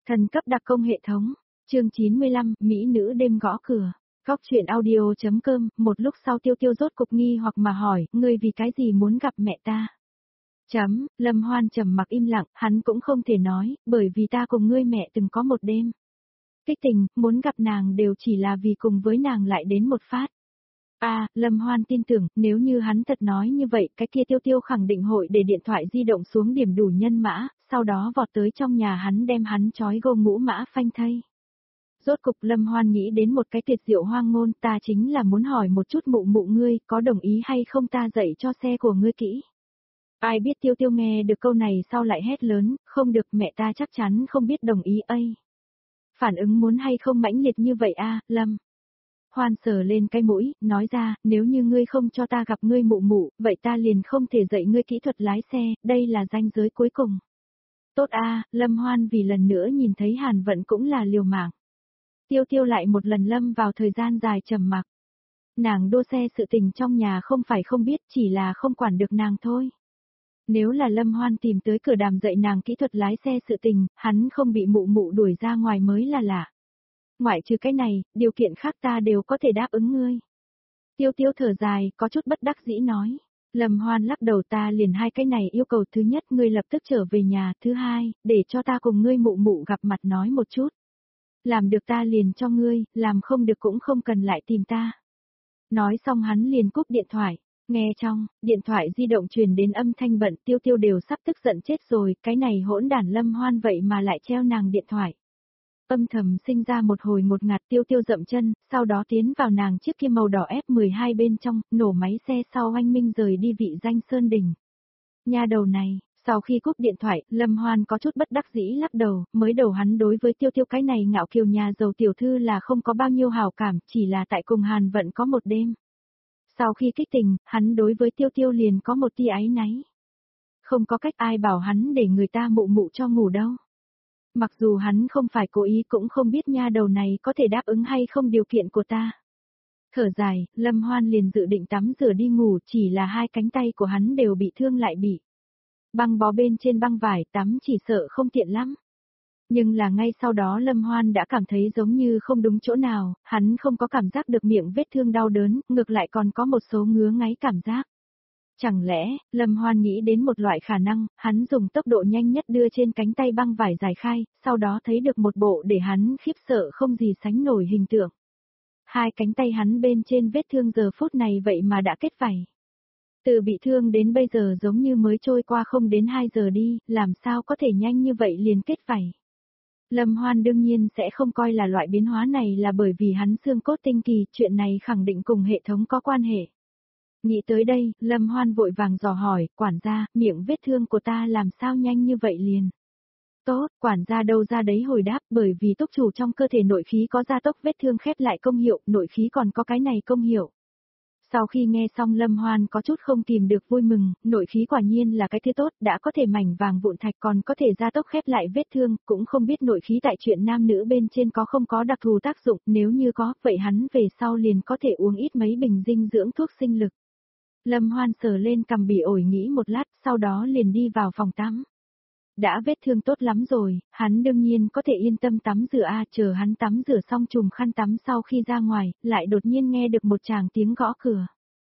Thần cấp đặc công hệ thống. Chương 95, Mỹ nữ đêm gõ cửa. Góc chuyện audio.com, một lúc sau Tiêu Tiêu rốt cục nghi hoặc mà hỏi, ngươi vì cái gì muốn gặp mẹ ta? Lâm Hoan trầm mặc im lặng, hắn cũng không thể nói, bởi vì ta cùng ngươi mẹ từng có một đêm. Kích tình, muốn gặp nàng đều chỉ là vì cùng với nàng lại đến một phát. Lâm Hoan tin tưởng, nếu như hắn thật nói như vậy, cái kia Tiêu Tiêu khẳng định hội để điện thoại di động xuống điểm đủ nhân mã, sau đó vọt tới trong nhà hắn đem hắn trói gô ngũ mã phanh thây. Rốt cục Lâm Hoan nghĩ đến một cái tuyệt diệu hoang ngôn, ta chính là muốn hỏi một chút mụ mụ ngươi, có đồng ý hay không ta dạy cho xe của ngươi kỹ. Ai biết Tiêu Tiêu nghe được câu này sau lại hét lớn, không được, mẹ ta chắc chắn không biết đồng ý ấy. Phản ứng muốn hay không mãnh liệt như vậy Lâm. Hoan sờ lên cái mũi, nói ra, nếu như ngươi không cho ta gặp ngươi mụ mụ, vậy ta liền không thể dạy ngươi kỹ thuật lái xe, đây là ranh giới cuối cùng. Tốt Lâm Hoan vì lần nữa nhìn thấy Hàn Vận cũng là liều mạng. Tiêu Tiêu lại một lần lâm vào thời gian dài trầm mặc. Nàng đua xe sự tình trong nhà không phải không biết, chỉ là không quản được nàng thôi. Nếu là Lâm Hoan tìm tới cửa đàm dạy nàng kỹ thuật lái xe sự tình, hắn không bị mụ mụ đuổi ra ngoài mới là lạ. Ngoại trừ cái này, điều kiện khác ta đều có thể đáp ứng ngươi. Tiêu Tiêu thở dài, có chút bất đắc dĩ nói. Lâm Hoan lắc đầu, ta liền hai cái này yêu cầu, thứ nhất ngươi lập tức trở về nhà, thứ hai, để cho ta cùng ngươi mụ mụ gặp mặt nói một chút. Làm được ta liền cho ngươi, làm không được cũng không cần lại tìm ta. Nói xong hắn liền cúp điện thoại, nghe trong, điện thoại di động truyền đến âm thanh bận, Tiêu Tiêu đều sắp tức giận chết rồi, cái này hỗn đản Lâm Hoan vậy mà lại treo nàng điện thoại. Âm thầm sinh ra một hồi một ngạt, Tiêu Tiêu dậm chân, sau đó tiến vào nàng chiếc kia màu đỏ F12 bên trong, nổ máy xe sau oanh minh rời đi vị danh Sơn Đình. Nha đầu này, sau khi cúp điện thoại, Lâm Hoan có chút bất đắc dĩ lắc đầu, mới đầu hắn đối với Tiêu Tiêu cái này ngạo kiều nhà giàu tiểu thư là không có bao nhiêu hảo cảm, chỉ là tại cùng Hàn Vận có một đêm. Sau khi kích tình, hắn đối với Tiêu Tiêu liền có một tia áy náy. Không có cách, ai bảo hắn để người ta mụ mụ cho ngủ đâu. Mặc dù hắn không phải cố ý, cũng không biết nha đầu này có thể đáp ứng hay không điều kiện của ta. Thở dài, Lâm Hoan liền dự định tắm rửa đi ngủ, chỉ là hai cánh tay của hắn đều bị thương lại bị băng bó bên trên băng vải, tắm chỉ sợ không tiện lắm. Nhưng là ngay sau đó Lâm Hoan đã cảm thấy giống như không đúng chỗ nào, hắn không có cảm giác được miệng vết thương đau đớn, ngược lại còn có một số ngứa ngáy cảm giác. Chẳng lẽ, Lâm Hoan nghĩ đến một loại khả năng, hắn dùng tốc độ nhanh nhất đưa trên cánh tay băng vải giải khai, sau đó thấy được một bộ để hắn khiếp sợ không gì sánh nổi hình tượng. Hai cánh tay hắn bên trên vết thương giờ phút này vậy mà đã kết vảy. Từ bị thương đến bây giờ giống như mới trôi qua không đến 2 giờ đi, làm sao có thể nhanh như vậy liền kết vảy. Lâm Hoan đương nhiên sẽ không coi là loại biến hóa này là bởi vì hắn xương cốt tinh kỳ, chuyện này khẳng định cùng hệ thống có quan hệ. Nghĩ tới đây, Lâm Hoan vội vàng dò hỏi, quản gia, miệng vết thương của ta làm sao nhanh như vậy liền. Tốt, quản gia đâu ra đấy hồi đáp, bởi vì túc chủ trong cơ thể nội khí có gia tốc vết thương khép lại công hiệu, nội khí còn có cái này công hiệu. Sau khi nghe xong Lâm Hoan có chút không tìm được vui mừng, nội khí quả nhiên là cái thứ tốt, đã có thể mảnh vàng vụn thạch còn có thể gia tốc khép lại vết thương, cũng không biết nội khí tại chuyện nam nữ bên trên có không có đặc thù tác dụng, nếu như có, vậy hắn về sau liền có thể uống ít mấy bình dinh dưỡng thuốc sinh lực. Lâm Hoan sờ lên cằm bị ổi nghĩ một lát, sau đó liền đi vào phòng tắm. Đã vết thương tốt lắm rồi, hắn đương nhiên có thể yên tâm tắm rửa chờ hắn tắm rửa xong chùm khăn tắm sau khi ra ngoài, lại đột nhiên nghe được một tràng tiếng gõ cửa.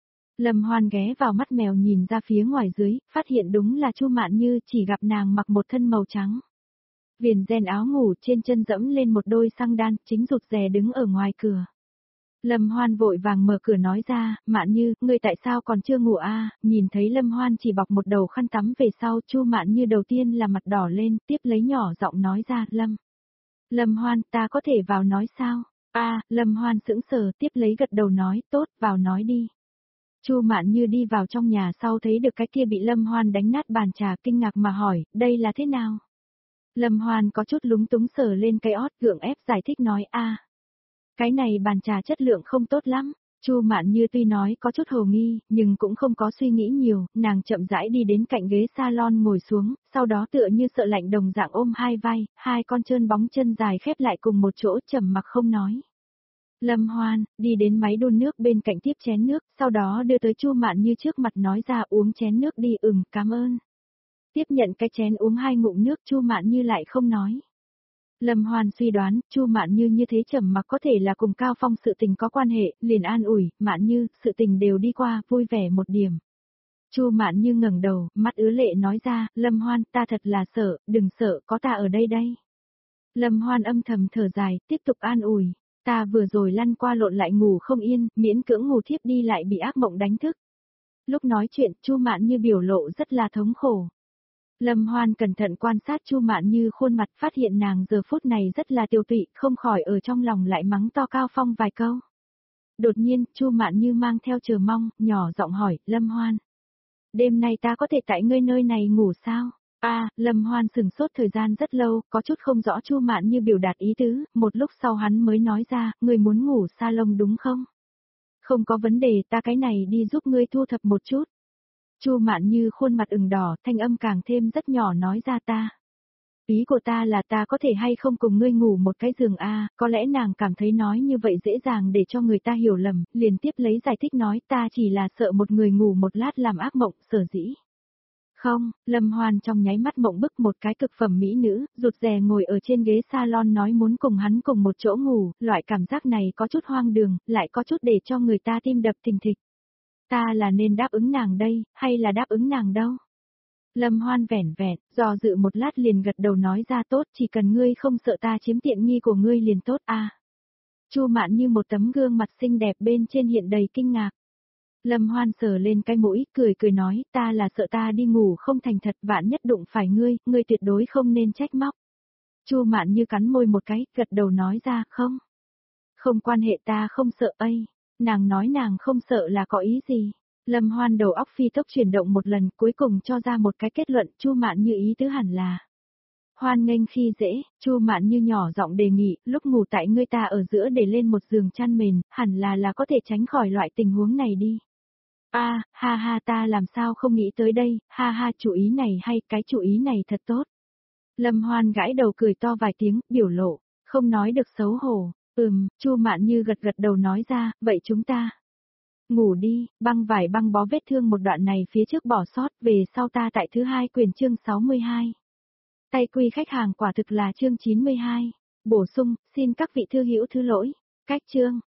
Lâm Hoan ghé vào mắt mèo nhìn ra phía ngoài dưới, phát hiện đúng là Chu Mạn Như, chỉ gặp nàng mặc một thân màu trắng. Viền ren áo ngủ, trên chân dẫm lên một đôi xăng đan, chính rụt rè đứng ở ngoài cửa. Lâm Hoan vội vàng mở cửa nói ra, Mạn Như, ngươi tại sao còn chưa ngủ nhìn thấy Lâm Hoan chỉ bọc một đầu khăn tắm về sau, Chu Mạn Như đầu tiên là mặt đỏ lên, tiếp lấy nhỏ giọng nói ra, Lâm Hoan, ta có thể vào nói sao? Lâm Hoan sững sờ, tiếp lấy gật đầu nói, tốt, vào nói đi. Chu Mạn Như đi vào trong nhà sau thấy được cái kia bị Lâm Hoan đánh nát bàn trà, kinh ngạc mà hỏi, đây là thế nào? Lâm Hoan có chút lúng túng sờ lên cái ót, gượng ép giải thích nói, cái này bàn trà chất lượng không tốt lắm. Chu Mạn Như tuy nói có chút hồ nghi, nhưng cũng không có suy nghĩ nhiều, nàng chậm rãi đi đến cạnh ghế salon ngồi xuống, sau đó tựa như sợ lạnh đồng dạng ôm hai vai, hai con trơn bóng chân dài khép lại cùng một chỗ trầm mặc không nói. Lâm Hoan, đi đến máy đun nước bên cạnh tiếp chén nước, sau đó đưa tới Chu Mạn Như trước mặt nói ra uống chén nước đi, cảm ơn. Tiếp nhận cái chén uống 2 ngụm nước, Chu Mạn Như lại không nói. Lâm Hoan suy đoán, Chu Mạn Như như thế trầm mặc có thể là cùng Cao Phong sự tình có quan hệ, liền an ủi, Mạn Như, sự tình đều đi qua, vui vẻ một điểm. Chu Mạn Như ngẩng đầu, mắt ứa lệ nói ra, Lâm Hoan, ta thật là sợ, đừng sợ, có ta ở đây đây. Lâm Hoan âm thầm thở dài, tiếp tục an ủi, ta vừa rồi lăn qua lộn lại ngủ không yên, miễn cưỡng ngủ thiếp đi lại bị ác mộng đánh thức. Lúc nói chuyện, Chu Mạn Như biểu lộ rất là thống khổ. Lâm Hoan cẩn thận quan sát Chu Mạn Như khuôn mặt, phát hiện nàng giờ phút này rất là tiêu tụy, không khỏi ở trong lòng lại mắng to Cao Phong vài câu. Đột nhiên, Chu Mạn Như mang theo chờ mong, nhỏ giọng hỏi, Lâm Hoan. Đêm nay ta có thể tại ngươi nơi này ngủ sao? Lâm Hoan sừng sốt thời gian rất lâu, có chút không rõ Chu Mạn Như biểu đạt ý tứ, một lúc sau hắn mới nói ra, ngươi muốn ngủ salon đúng không? Không có vấn đề, ta cái này đi giúp ngươi thu thập một chút. Chu Mạn Như khuôn mặt ửng đỏ, thanh âm càng thêm rất nhỏ nói ra ta. Ý của ta là ta có thể hay không cùng ngươi ngủ một cái giường có lẽ nàng cảm thấy nói như vậy dễ dàng để cho người ta hiểu lầm, liền tiếp lấy giải thích nói ta chỉ là sợ một người ngủ một lát làm ác mộng, sở dĩ. Không, Lâm Hoan trong nháy mắt mộng bức một cái cực phẩm mỹ nữ, rụt rè ngồi ở trên ghế salon nói muốn cùng hắn cùng một chỗ ngủ, loại cảm giác này có chút hoang đường, lại có chút để cho người ta tim đập thình thịch. Ta là nên đáp ứng nàng đây, hay là đáp ứng nàng đâu? Lâm Hoan vẻn vẹn, do dự một lát liền gật đầu nói ra tốt, chỉ cần ngươi không sợ ta chiếm tiện nghi của ngươi liền tốt Chu Mạn Như một tấm gương mặt xinh đẹp bên trên hiện đầy kinh ngạc. Lâm Hoan sờ lên cái mũi, cười cười nói, ta là sợ ta đi ngủ không thành thật, vạn nhất đụng phải ngươi tuyệt đối không nên trách móc. Chu Mạn Như cắn môi một cái, gật đầu nói ra, không. Không quan hệ, ta không sợ ấy. Nàng nói nàng không sợ là có ý gì? Lâm Hoan đầu óc phi tốc chuyển động một lần, cuối cùng cho ra một cái kết luận, Chu Mạn Như ý tứ hẳn là. Hoan nghênh khi dễ, Chu Mạn Như nhỏ giọng đề nghị, lúc ngủ tại ngươi ta ở giữa để lên một giường chăn mền, hẳn là có thể tránh khỏi loại tình huống này đi. Ha ha, ta làm sao không nghĩ tới đây, ha ha, chủ ý này hay, cái chủ ý này thật tốt. Lâm Hoan gãi đầu cười to vài tiếng, biểu lộ, không nói được xấu hổ. Chu Mạn Như gật gật đầu nói ra, vậy chúng ta ngủ đi, băng vải băng bó vết thương một đoạn này phía trước bỏ sót, về sau ta tại thứ 2 quyển chương 62. Tay quy khách hàng quả thực là chương 92. Bổ sung, xin các vị thư hữu thứ lỗi. Cách chương.